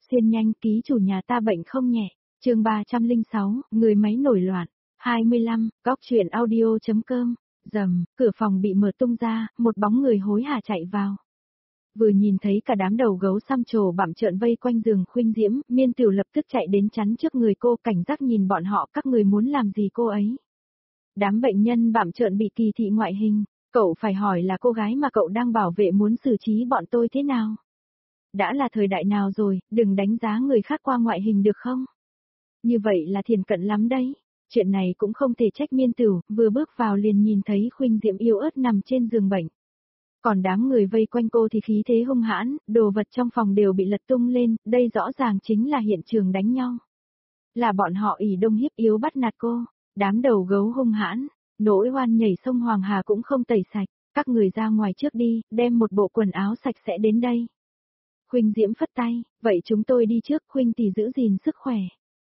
Xiên nhanh, ký chủ nhà ta bệnh không nhẹ. Chương 306, người máy nổi loạn. 25, góc truyện audio.com. Rầm, cửa phòng bị mở tung ra, một bóng người hối hả chạy vào. Vừa nhìn thấy cả đám đầu gấu xăm trổ bặm trợn vây quanh giường Khuynh Diễm, Miên Tiểu lập tức chạy đến chắn trước người cô, cảnh giác nhìn bọn họ, các người muốn làm gì cô ấy. Đám bệnh nhân bặm trợn bị kỳ thị ngoại hình, cậu phải hỏi là cô gái mà cậu đang bảo vệ muốn xử trí bọn tôi thế nào. Đã là thời đại nào rồi, đừng đánh giá người khác qua ngoại hình được không? Như vậy là thiển cận lắm đấy. Chuyện này cũng không thể trách Miên Tửu, vừa bước vào liền nhìn thấy Khuynh Diễm yếu ớt nằm trên giường bệnh. Còn đám người vây quanh cô thì khí thế hung hãn, đồ vật trong phòng đều bị lật tung lên, đây rõ ràng chính là hiện trường đánh nhau. Là bọn họ ỷ đông hiếp yếu bắt nạt cô, đám đầu gấu hung hãn, nỗi oan nhảy sông Hoàng Hà cũng không tẩy sạch, các người ra ngoài trước đi, đem một bộ quần áo sạch sẽ đến đây. Khuynh Diễm phất tay, vậy chúng tôi đi trước, Khuynh tỷ giữ gìn sức khỏe.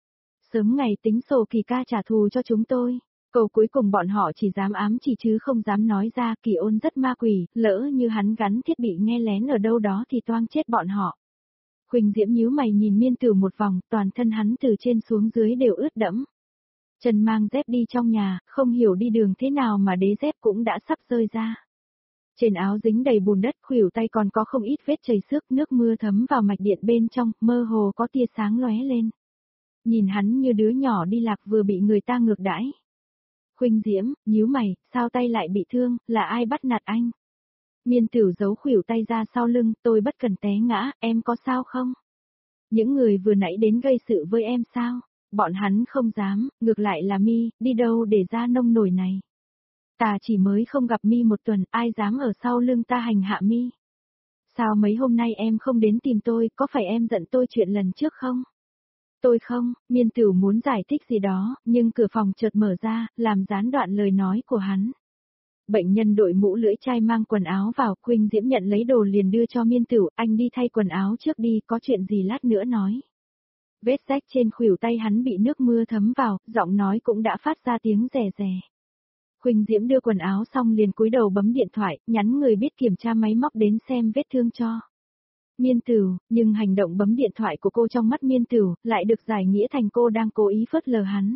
Sớm ngày tính sổ Kỳ ca trả thù cho chúng tôi. Câu cuối cùng bọn họ chỉ dám ám chỉ chứ không dám nói ra, Kỳ Ôn rất ma quỷ, lỡ như hắn gắn thiết bị nghe lén ở đâu đó thì toang chết bọn họ. Khuynh Diễm nhíu mày nhìn Miên Tửu một vòng, toàn thân hắn từ trên xuống dưới đều ướt đẫm. Chân mang dép đi trong nhà, không hiểu đi đường thế nào mà đế dép cũng đã sắp rơi ra. Trên áo dính đầy bùn đất, khuỷu tay còn có không ít vết chảy xước, nước mưa thấm vào mạch điện bên trong, mơ hồ có tia sáng lóe lên. Nhìn hắn như đứa nhỏ đi lạc vừa bị người ta ngược đãi. Khuynh Diễm, nhíu mày, sao tay lại bị thương, là ai bắt nạt anh? Miên Tửu giấu khuỷu tay ra sau lưng, tôi bất cần té ngã, em có sao không? Những người vừa nãy đến gây sự với em sao? Bọn hắn không dám, ngược lại là Mi, đi đâu để ra nông nổi này? Ta chỉ mới không gặp Mi một tuần, ai dám ở sau lưng ta hành hạ Mi? Sao mấy hôm nay em không đến tìm tôi, có phải em giận tôi chuyện lần trước không? Tôi không, Miên Tửu muốn giải thích gì đó, nhưng cửa phòng chợt mở ra, làm gián đoạn lời nói của hắn. Bệnh nhân đội mũ lưỡi chai mang quần áo vào, Khuynh Diễm nhận lấy đồ liền đưa cho Miên Tửu, anh đi thay quần áo trước đi, có chuyện gì lát nữa nói. Vết rách trên khuỷu tay hắn bị nước mưa thấm vào, giọng nói cũng đã phát ra tiếng rè rè. Khuynh Diễm đưa quần áo xong liền cúi đầu bấm điện thoại, nhắn người biết kiểm tra máy móc đến xem vết thương cho. Miên Tửu, nhưng hành động bấm điện thoại của cô trong mắt Miên Tửu lại được giải nghĩa thành cô đang cố ý phớt lờ hắn.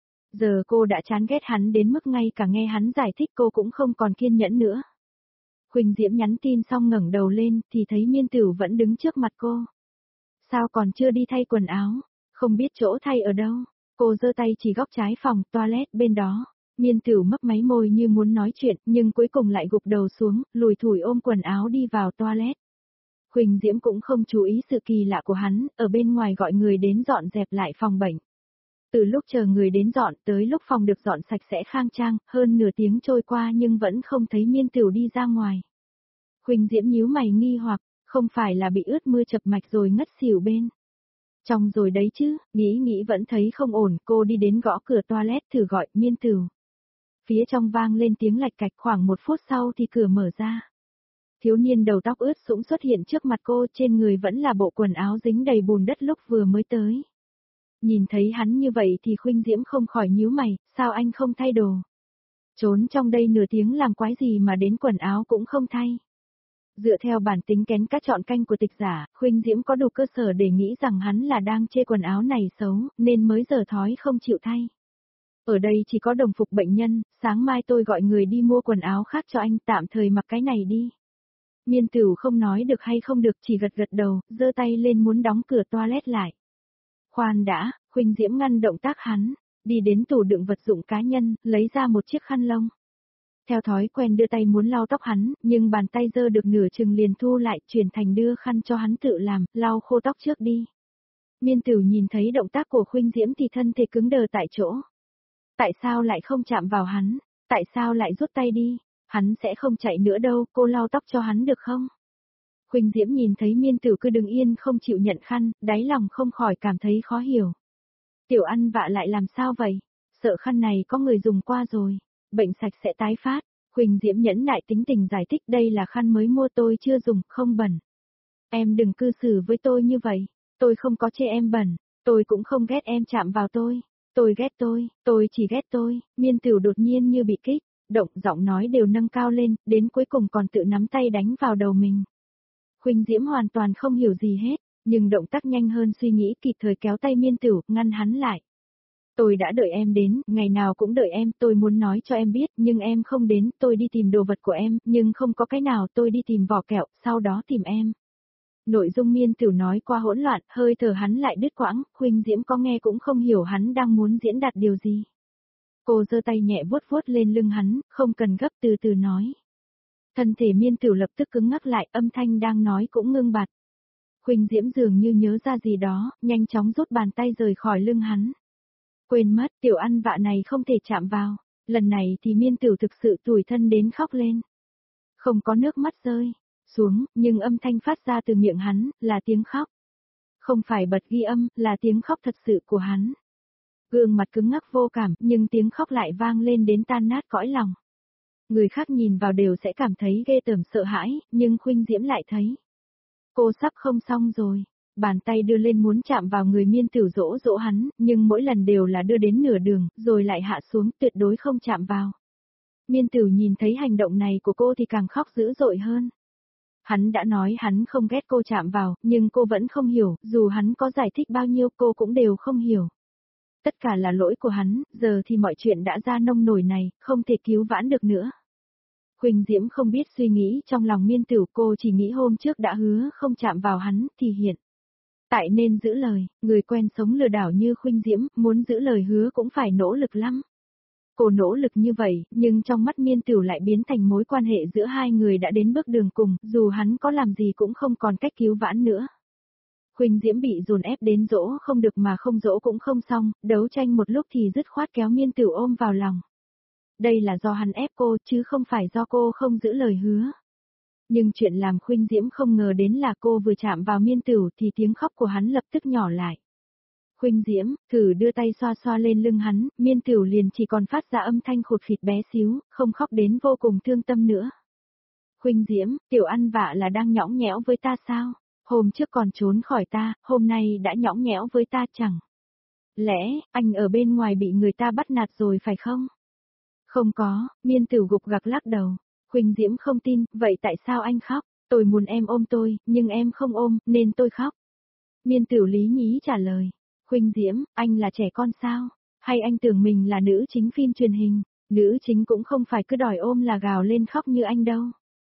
Giờ cô đã chán ghét hắn đến mức ngay cả nghe hắn giải thích cô cũng không còn kiên nhẫn nữa. Khuynh Diễm nhắn tin xong ngẩng đầu lên thì thấy Miên Tửu vẫn đứng trước mặt cô. Sao còn chưa đi thay quần áo, không biết chỗ thay ở đâu. Cô giơ tay chỉ góc trái phòng toilet bên đó. Miên Tửu mấp máy môi như muốn nói chuyện nhưng cuối cùng lại gục đầu xuống, lùi thủi ôm quần áo đi vào toilet. Khuynh Diễm cũng không chú ý sự kỳ lạ của hắn, ở bên ngoài gọi người đến dọn dẹp lại phòng bệnh. Từ lúc chờ người đến dọn tới lúc phòng được dọn sạch sẽ khang trang, hơn nửa tiếng trôi qua nhưng vẫn không thấy Miên Tửu đi ra ngoài. Khuynh Diễm nhíu mày nghi hoặc, không phải là bị ướt mưa chập mạch rồi ngất xỉu bên. Trong rồi đấy chứ, nghĩ vẫn thấy không ổn, cô đi đến gõ cửa toilet thử gọi Miên Tửu. Phía trong vang lên tiếng lạch cạch, khoảng 1 phút sau thì cửa mở ra. Thiếu niên đầu tóc ướt sũng xuất hiện trước mặt cô, trên người vẫn là bộ quần áo dính đầy bùn đất lúc vừa mới tới. Nhìn thấy hắn như vậy thì Khuynh Diễm không khỏi nhíu mày, sao anh không thay đồ? Trốn trong đây nửa tiếng làm quái gì mà đến quần áo cũng không thay? Dựa theo bản tính kén cá chọn canh của Tịch Giả, Khuynh Diễm có đủ cơ sở để nghĩ rằng hắn là đang chê quần áo này xấu, nên mới dở thói không chịu thay. Ở đây chỉ có đồng phục bệnh nhân, sáng mai tôi gọi người đi mua quần áo khác cho anh, tạm thời mặc cái này đi. Miên Tửu không nói được hay không được, chỉ gật gật đầu, giơ tay lên muốn đóng cửa toilet lại. Khoan đã, Khuynh Diễm ngăn động tác hắn, đi đến tủ đựng vật dụng cá nhân, lấy ra một chiếc khăn lông. Theo thói quen đưa tay muốn lau tóc hắn, nhưng bàn tay giơ được nửa chừng liền thu lại, chuyển thành đưa khăn cho hắn tự làm, lau khô tóc trước đi. Miên Tửu nhìn thấy động tác của Khuynh Diễm thì thân thể cứng đờ tại chỗ. Tại sao lại không chạm vào hắn? Tại sao lại rút tay đi? Hắn sẽ không chạy nữa đâu, cô lau tóc cho hắn được không? Khuynh Diễm nhìn thấy Miên Tửu cứ đứng yên không chịu nhận khăn, đáy lòng không khỏi cảm thấy khó hiểu. Tiểu ăn vạ lại làm sao vậy? Sợ khăn này có người dùng qua rồi, bệnh sạch sẽ tái phát. Khuynh Diễm nhẫn nại tính tình giải thích, đây là khăn mới mua tôi chưa dùng, không bẩn. Em đừng cư xử với tôi như vậy, tôi không có chê em bẩn, tôi cũng không ghét em chạm vào tôi. Tôi ghét tôi chỉ ghét tôi. Miên Tửu đột nhiên như bị kích, giọng nói đều nâng cao lên, đến cuối cùng còn tự nắm tay đánh vào đầu mình. Khuynh Diễm hoàn toàn không hiểu gì hết, Nhưng động tác nhanh hơn suy nghĩ, kịp thời kéo tay Miên Tửu, ngăn hắn lại. Tôi đã đợi em đến, ngày nào cũng đợi em, tôi muốn nói cho em biết, nhưng em không đến, tôi đi tìm đồ vật của em, nhưng không có cái nào, tôi đi tìm vỏ kẹo, sau đó tìm em. Nội dung Miên Tửu nói qua hỗn loạn, hơi thở hắn lại đứt quãng, Khuynh Diễm có nghe cũng không hiểu hắn đang muốn diễn đạt điều gì. Cô giơ tay nhẹ vuốt vuốt lên lưng hắn, không cần gấp, từ từ nói. Thân thể Miên Tửu lập tức cứng ngắc lại, âm thanh đang nói cũng ngưng bặt. Khuynh Diễm dường như nhớ ra gì đó, nhanh chóng rút bàn tay rời khỏi lưng hắn. Quên mất, tiểu ăn vạ này không thể chạm vào. Lần này thì Miên Tửu thực sự tủi thân đến khóc lên. Không có nước mắt rơi xuống, nhưng âm thanh phát ra từ miệng hắn, là tiếng khóc. Không phải bật ghi âm, là tiếng khóc thật sự của hắn. Gương mặt cứng ngắc vô cảm, nhưng tiếng khóc lại vang lên đến tan nát cõi lòng. Người khác nhìn vào đều sẽ cảm thấy ghê tởm sợ hãi, nhưng Khuynh Diễm lại thấy. Cô sắp không xong rồi. Bàn tay đưa lên muốn chạm vào người Miên Tửu dỗ dỗ hắn, nhưng mỗi lần đều là đưa đến nửa đường, rồi lại hạ xuống, tuyệt đối không chạm vào. Miên Tửu nhìn thấy hành động này của cô thì càng khóc dữ dội hơn. Hắn đã nói hắn không ghét cô chạm vào, nhưng cô vẫn không hiểu, dù hắn có giải thích bao nhiêu cô cũng đều không hiểu. Tất cả là lỗi của hắn, giờ thì mọi chuyện đã ra nông nổi này, không thể cứu vãn được nữa. Khuynh Diễm không biết suy nghĩ trong lòng Miên Tửu, cô chỉ nghĩ hôm trước đã hứa không chạm vào hắn, thì hiện tại nên giữ lời, người quen sống lừa đảo như Khuynh Diễm, muốn giữ lời hứa cũng phải nỗ lực lắm. Cô nỗ lực như vậy, nhưng trong mắt Miên Tửu lại biến thành mối quan hệ giữa hai người đã đến bước đường cùng, dù hắn có làm gì cũng không còn cách cứu vãn nữa. Khuynh Diễm bị dồn ép đến dỗ không được mà không dỗ cũng không xong, đấu tranh một lúc thì dứt khoát kéo Miên Tửu ôm vào lòng. Đây là do hắn ép cô chứ không phải do cô không giữ lời hứa. Nhưng chuyện làm Khuynh Diễm không ngờ đến là cô vừa chạm vào Miên Tửu thì tiếng khóc của hắn lập tức nhỏ lại. Khuynh Diễm, thử đưa tay xoa xoa lên lưng hắn, Miên Tửu liền chỉ còn phát ra âm thanh khụt khịt bé xíu, không khóc đến vô cùng thương tâm nữa. Khuynh Diễm, tiểu ăn vạ là đang nhõng nhẽo với ta sao? Hôm trước còn trốn khỏi ta, hôm nay đã nhõng nhẽo với ta chẳng? Lẽ, anh ở bên ngoài bị người ta bắt nạt rồi phải không? Không có, Miên Tửu gục gặc lắc đầu. Khuynh Diễm không tin, vậy tại sao anh khóc? Tôi muốn em ôm tôi, nhưng em không ôm, nên tôi khóc. Miên Tửu lý nhí trả lời. Khuynh Diễm, anh là trẻ con sao? Hay anh tưởng mình là nữ chính phim truyền hình? Nữ chính cũng không phải cứ đòi ôm là gào lên khóc như anh đâu.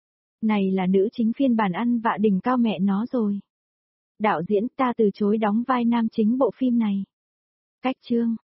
Này là nữ chính phiên bản ăn vạ đỉnh cao mẹ nó rồi. Đạo diễn ta từ chối đóng vai nam chính bộ phim này. Cách chương.